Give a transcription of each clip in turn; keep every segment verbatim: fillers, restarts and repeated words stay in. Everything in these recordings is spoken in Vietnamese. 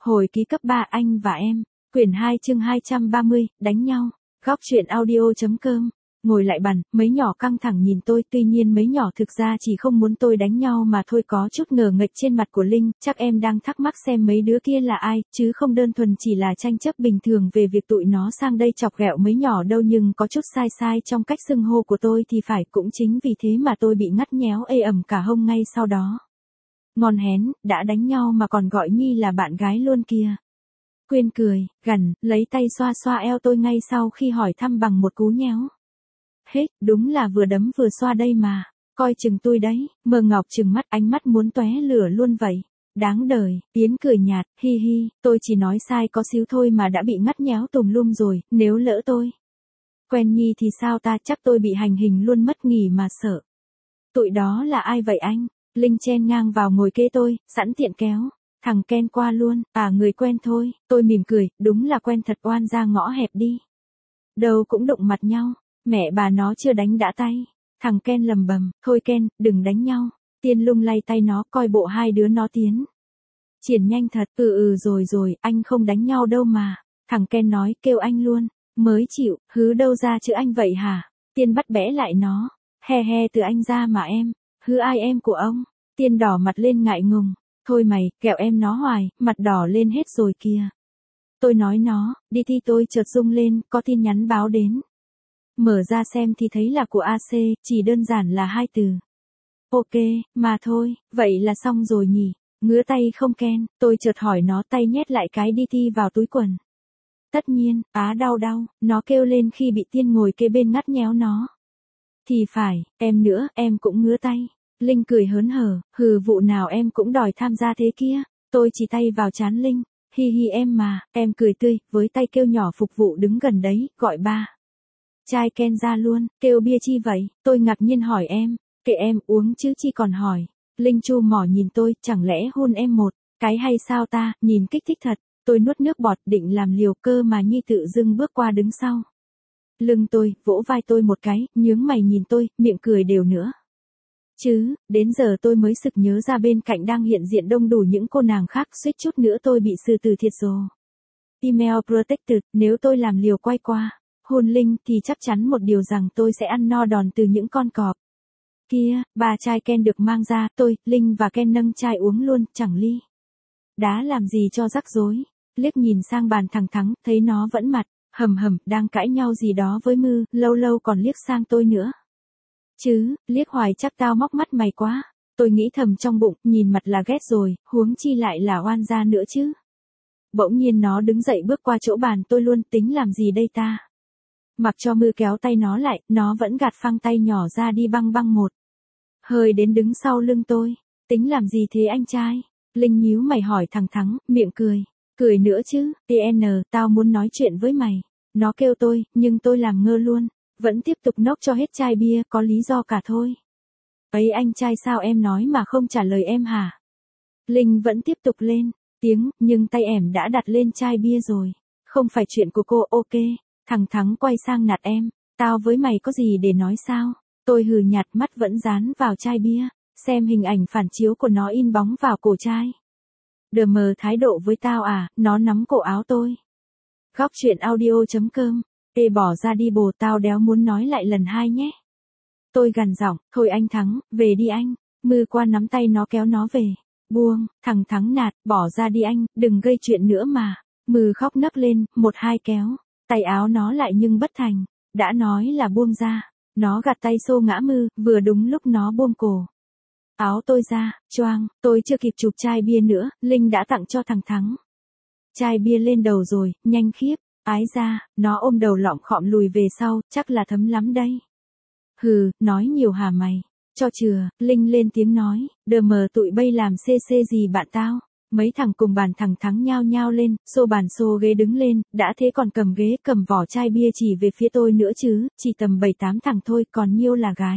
Hồi ký cấp ba anh và em. Quyển hai chương hai trăm ba mươi, đánh nhau. Góc truyện audio.com. Ngồi lại bàn, mấy nhỏ căng thẳng nhìn tôi, tuy nhiên mấy nhỏ thực ra chỉ không muốn tôi đánh nhau mà thôi. Có chút ngờ nghệch trên mặt của Linh, chắc em đang thắc mắc xem mấy đứa kia là ai, chứ không đơn thuần chỉ là tranh chấp bình thường về việc tụi nó sang đây chọc ghẹo mấy nhỏ đâu. Nhưng có chút sai sai trong cách xưng hô của tôi thì phải, cũng chính vì thế mà tôi bị ngắt nhéo ê ẩm cả hông ngay sau đó. Ngon hén, đã đánh nhau mà còn gọi Nhi là bạn gái luôn kìa. Quyên cười, gằn, lấy tay xoa xoa eo tôi ngay sau khi hỏi thăm bằng một cú nhéo. Hết, đúng là vừa đấm vừa xoa đây mà, coi chừng tôi đấy. Mờ Ngọc trừng mắt, ánh mắt muốn tóe lửa luôn vậy. Đáng đời. Tiến cười nhạt, hi hi, tôi chỉ nói sai có xíu thôi mà đã bị ngắt nhéo tùm lum rồi, nếu lỡ tôi quen Nhi thì sao ta, chắc tôi bị hành hình luôn mất nghỉ mà sợ. Tụi đó là ai vậy anh? Linh chen ngang vào ngồi kế tôi, sẵn tiện kéo thằng Ken qua luôn. À, người quen thôi. Tôi mỉm cười, đúng là quen thật, oan ra ngõ hẹp đi. Đâu cũng đụng mặt nhau. Mẹ bà nó chưa đánh đã tay. Thằng Ken lầm bầm, thôi Ken, đừng đánh nhau. Tiên Lung lay tay nó, coi bộ hai đứa nó tiến triển nhanh thật. Ừ ừ rồi rồi, anh không đánh nhau đâu mà. Thằng Ken nói, kêu anh luôn. Mới chịu, hứ đâu ra chứ anh vậy hả? Tiên bắt bẽ lại nó. He he, từ anh ra mà em. Hứ ai em của ông? Tiên đỏ mặt lên ngại ngùng. Thôi mày, kẹo em nó hoài, mặt đỏ lên hết rồi kìa. Tôi nói nó, đi thi. Tôi chợt rung lên, có tin nhắn báo đến. Mở ra xem thì thấy là của a xê, chỉ đơn giản là hai từ. Ok, mà thôi, vậy là xong rồi nhỉ. Ngứa tay không Ken? Tôi chợt hỏi nó, tay nhét lại cái đi thi vào túi quần. Tất nhiên, á đau đau, nó kêu lên khi bị Tiên ngồi kế bên ngắt nhéo nó. Thì phải, em nữa, em cũng ngứa tay. Linh cười hớn hở, hừ, vụ nào em cũng đòi tham gia thế kia. Tôi chỉ tay vào trán Linh, hi hi em mà. Em cười tươi, với tay kêu nhỏ phục vụ đứng gần đấy, gọi ba chai Ken ra luôn. Kêu bia chi vậy? Tôi ngạc nhiên hỏi em. Kệ em, uống chứ chi còn hỏi. Linh chu mỏ nhìn tôi, chẳng lẽ hôn em một cái hay sao ta, nhìn kích thích thật. Tôi nuốt nước bọt, định làm liều, cơ mà Nhi tự dưng bước qua đứng sau lưng tôi, vỗ vai tôi một cái, nhướng mày nhìn tôi, miệng cười đều nữa. Chứ, đến giờ tôi mới sực nhớ ra bên cạnh đang hiện diện đông đủ những cô nàng khác, suýt chút nữa tôi bị sư tử thiệt rồi. Email protected, nếu tôi làm liều quay qua hôn Linh thì chắc chắn một điều rằng tôi sẽ ăn no đòn từ những con cọp kia. Ba chai Ken được mang ra, tôi, Linh và Ken nâng chai uống luôn, chẳng ly đá làm gì cho rắc rối. Liếc nhìn sang bàn thằng Thắng, thấy nó vẫn mặt hầm hầm, đang cãi nhau gì đó với Mư, lâu lâu còn liếc sang tôi nữa. Chứ, liếc hoài chắc tao móc mắt mày quá. Tôi nghĩ thầm trong bụng, nhìn mặt là ghét rồi, huống chi lại là oan gia nữa chứ. Bỗng nhiên nó đứng dậy bước qua chỗ bàn tôi luôn, tính làm gì đây ta? Mặc cho Mư kéo tay nó lại, nó vẫn gạt phăng tay nhỏ ra đi băng băng một hơi đến đứng sau lưng tôi. Tính làm gì thế anh trai? Linh nhíu mày hỏi thằng Thắng, miệng cười. Cười nữa chứ, tê en, tao muốn nói chuyện với mày. Nó kêu tôi, nhưng tôi làm ngơ luôn. Vẫn tiếp tục nốc cho hết chai bia, có lý do cả thôi. Ấy anh trai, sao em nói mà không trả lời em hả? Linh vẫn tiếp tục lên tiếng, nhưng tay ẻm đã đặt lên chai bia rồi. Không phải chuyện của cô, ok. Thằng Thắng quay sang nạt em. Tao với mày có gì để nói sao? Tôi hừ nhạt, mắt vẫn dán vào chai bia. Xem hình ảnh phản chiếu của nó in bóng vào cổ chai. Đờ mờ thái độ với tao à? Nó nắm cổ áo tôi. Góc truyện audio.com. Ê, bỏ ra đi bồ, tao đéo muốn nói lại lần hai nhé. Tôi gằn giọng, thôi anh Thắng, về đi anh. Mư qua nắm tay nó kéo nó về. Buông, thằng Thắng nạt, bỏ ra đi anh, đừng gây chuyện nữa mà. Mư khóc nấc lên, một hai kéo tay áo nó lại nhưng bất thành. Đã nói là buông ra. Nó gạt tay xô ngã Mư, vừa đúng lúc nó buông cổ áo tôi ra, choang, tôi chưa kịp chụp chai bia nữa, Linh đã tặng cho thằng Thắng chai bia lên đầu rồi, nhanh khiếp. Ái ra, nó ôm đầu lọng khọm lùi về sau, chắc là thấm lắm đây. Hừ, nói nhiều hả mày? Cho chừa, Linh lên tiếng nói, đờ mờ tụi bây làm xê xê gì bạn tao? Mấy thằng cùng bàn thằng Thắng nhao nhao lên, xô bàn xô ghế đứng lên, đã thế còn cầm ghế cầm vỏ chai bia chỉ về phía tôi nữa chứ, chỉ tầm bảy tám thằng thôi, còn nhiêu là gái.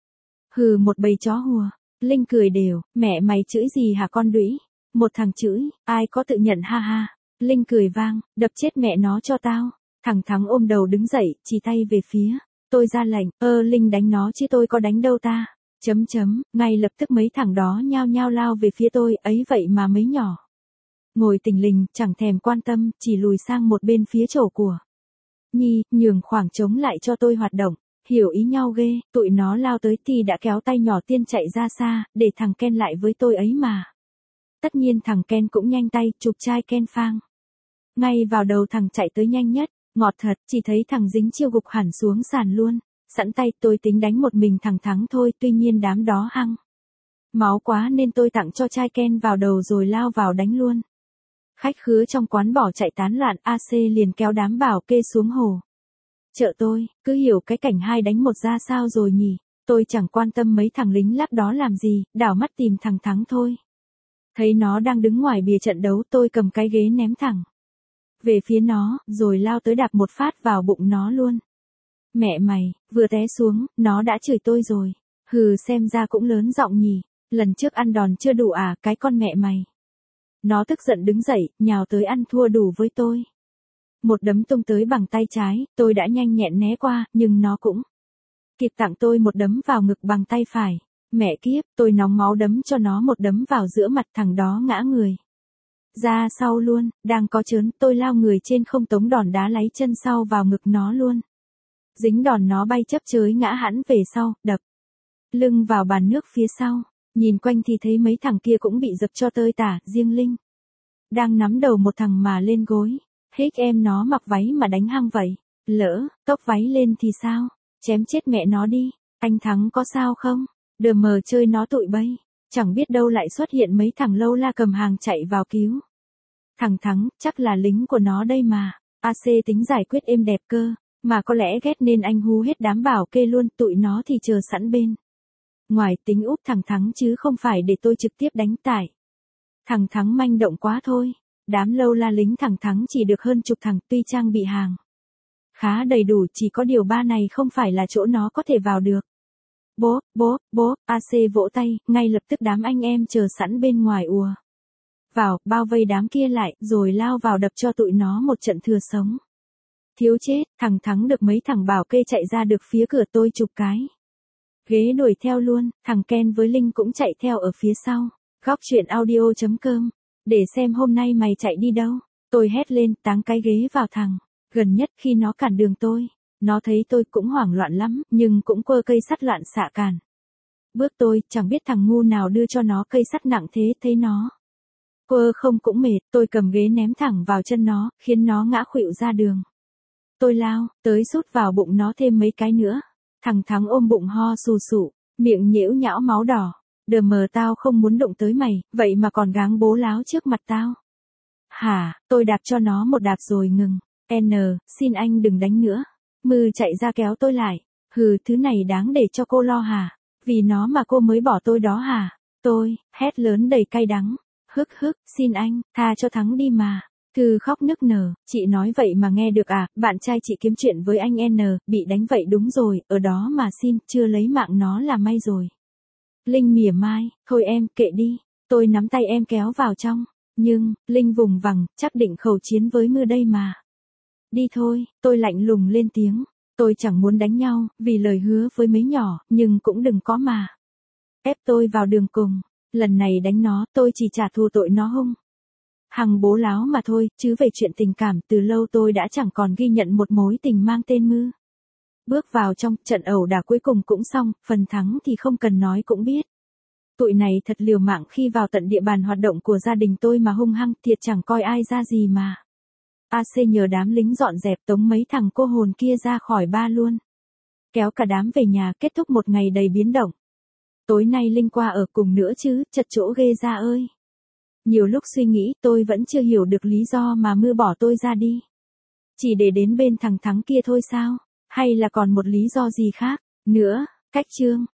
Hừ, một bầy chó hùa. Linh cười đều, mẹ mày chửi gì hả con đũy? Một thằng chửi, ai có tự nhận ha ha. Linh cười vang, đập chết mẹ nó cho tao. Thằng Thắng ôm đầu đứng dậy, chỉ tay về phía tôi ra lệnh, ơ Linh đánh nó chứ tôi có đánh đâu ta. Chấm chấm, ngay lập tức mấy thằng đó nhao nhao lao về phía tôi, ấy vậy mà mấy nhỏ Ngồi tỉnh lình, chẳng thèm quan tâm, chỉ lùi sang một bên phía chỗ của Nhi, nhường khoảng trống lại cho tôi hoạt động. Hiểu ý nhau ghê, tụi nó lao tới thì đã kéo tay nhỏ Tiên chạy ra xa, để thằng Ken lại với tôi ấy mà. Tất nhiên thằng Ken cũng nhanh tay, chụp chai Ken phang. Ngay vào đầu thằng chạy tới nhanh nhất, ngọt thật, chỉ thấy thằng dính chiêu gục hẳn xuống sàn luôn. Sẵn tay tôi tính đánh một mình thằng thắng thôi, tuy nhiên đám đó hăng máu quá nên tôi tặng cho chai Ken vào đầu rồi lao vào đánh luôn. Khách khứa trong quán bỏ chạy tán loạn, a xê liền kéo đám bảo kê xuống hồ. Chợ tôi, cứ hiểu cái cảnh hai đánh một ra sao rồi nhỉ. Tôi chẳng quan tâm mấy thằng lính lắp đó làm gì, đảo mắt tìm thằng thắng thôi. Thấy nó đang đứng ngoài bìa trận đấu, tôi cầm cái ghế ném thẳng về phía nó, rồi lao tới đạp một phát vào bụng nó luôn. Mẹ mày, vừa té xuống, nó đã chửi tôi rồi. Hừ, xem ra cũng lớn giọng nhỉ. Lần trước ăn đòn chưa đủ à, cái con mẹ mày. Nó tức giận đứng dậy, nhào tới ăn thua đủ với tôi. Một đấm tung tới bằng tay trái, tôi đã nhanh nhẹn né qua, nhưng nó cũng kịp tặng tôi một đấm vào ngực bằng tay phải. Mẹ kiếp, tôi nóng máu đấm cho nó một đấm vào giữa mặt, thằng đó ngã người ra sau luôn, đang có chớn, tôi lao người trên không tống đòn đá lấy chân sau vào ngực nó luôn. Dính đòn nó bay chấp chới ngã hẳn về sau, đập lưng vào bàn nước phía sau. Nhìn quanh thì thấy mấy thằng kia cũng bị dập cho tơi tả, riêng Linh đang nắm đầu một thằng mà lên gối. Hếch em nó mặc váy mà đánh hăng vậy. Lỡ, tóc váy lên thì sao? Chém chết mẹ nó đi. Anh Thắng có sao không? Đờ mờ chơi nó tụi bay. Chẳng biết đâu lại xuất hiện mấy thằng lâu la cầm hàng chạy vào cứu. Thằng Thắng, chắc là lính của nó đây mà. a xê tính giải quyết êm đẹp cơ. Mà có lẽ ghét nên anh hú hết đám bảo kê luôn, tụi nó thì chờ sẵn bên ngoài tính úp thằng Thắng chứ không phải để tôi trực tiếp đánh tải. Thằng Thắng manh động quá thôi. Đám lâu la lính thằng Thắng chỉ được hơn chục thằng, tuy trang bị hàng khá đầy đủ, chỉ có điều ba này không phải là chỗ nó có thể vào được. Bố, bố, bố, a xê vỗ tay, ngay lập tức đám anh em chờ sẵn bên ngoài ùa vào, bao vây đám kia lại, rồi lao vào đập cho tụi nó một trận thừa sống. Thiếu chết, thằng Thắng được mấy thằng bảo kê chạy ra được phía cửa, tôi chụp cái ghế đuổi theo luôn, thằng Ken với Linh cũng chạy theo ở phía sau. Góc truyện audio chấm com, để xem hôm nay mày chạy đi đâu. Tôi hét lên, táng cái ghế vào thằng gần nhất khi nó cản đường tôi. Nó thấy tôi cũng hoảng loạn lắm, nhưng cũng quơ cây sắt loạn xạ cản bước tôi, chẳng biết thằng ngu nào đưa cho nó cây sắt nặng thế, thấy nó quơ không cũng mệt, tôi cầm ghế ném thẳng vào chân nó, khiến nó ngã khuỵu ra đường. Tôi lao tới sút vào bụng nó thêm mấy cái nữa. Thằng Thắng ôm bụng ho sù sụ, miệng nhễu nhão máu đỏ. Đờ mờ, tao không muốn đụng tới mày, vậy mà còn gắng bố láo trước mặt tao. Hả, tôi đạp cho nó một đạp rồi ngừng. N, xin anh đừng đánh nữa. Mư chạy ra kéo tôi lại. Hừ, thứ này đáng để cho cô lo hả? Vì nó mà cô mới bỏ tôi đó hả? Tôi, hét lớn đầy cay đắng. Hức hức, xin anh, tha cho Thắng đi mà. Thư khóc nức nở, chị nói vậy mà nghe được à, bạn trai chị kiếm chuyện với anh N, bị đánh vậy đúng rồi, ở đó mà xin, chưa lấy mạng nó là may rồi. Linh mỉa mai, thôi em, kệ đi, tôi nắm tay em kéo vào trong, nhưng, Linh vùng vằng, chắc định khẩu chiến với Mưa đây mà. Đi thôi, tôi lạnh lùng lên tiếng, tôi chẳng muốn đánh nhau, vì lời hứa với mấy nhỏ, nhưng cũng đừng có mà ép tôi vào đường cùng, lần này đánh nó, tôi chỉ trả thù tội nó hung hằng bố láo mà thôi, chứ về chuyện tình cảm, từ lâu tôi đã chẳng còn ghi nhận một mối tình mang tên Mưa. Bước vào trong, trận ẩu đả cuối cùng cũng xong, phần thắng thì không cần nói cũng biết. Tụi này thật liều mạng khi vào tận địa bàn hoạt động của gia đình tôi mà hung hăng, thiệt chẳng coi ai ra gì mà. a xê nhờ đám lính dọn dẹp tống mấy thằng cô hồn kia ra khỏi ba luôn. Kéo cả đám về nhà, kết thúc một ngày đầy biến động. Tối nay Linh qua ở cùng nữa chứ, chật chỗ ghê ra ơi. Nhiều lúc suy nghĩ, tôi vẫn chưa hiểu được lý do mà Mưa bỏ tôi ra đi. Chỉ để đến bên thằng Thắng kia thôi sao? Hay là còn một lý do gì khác nữa? Cách chương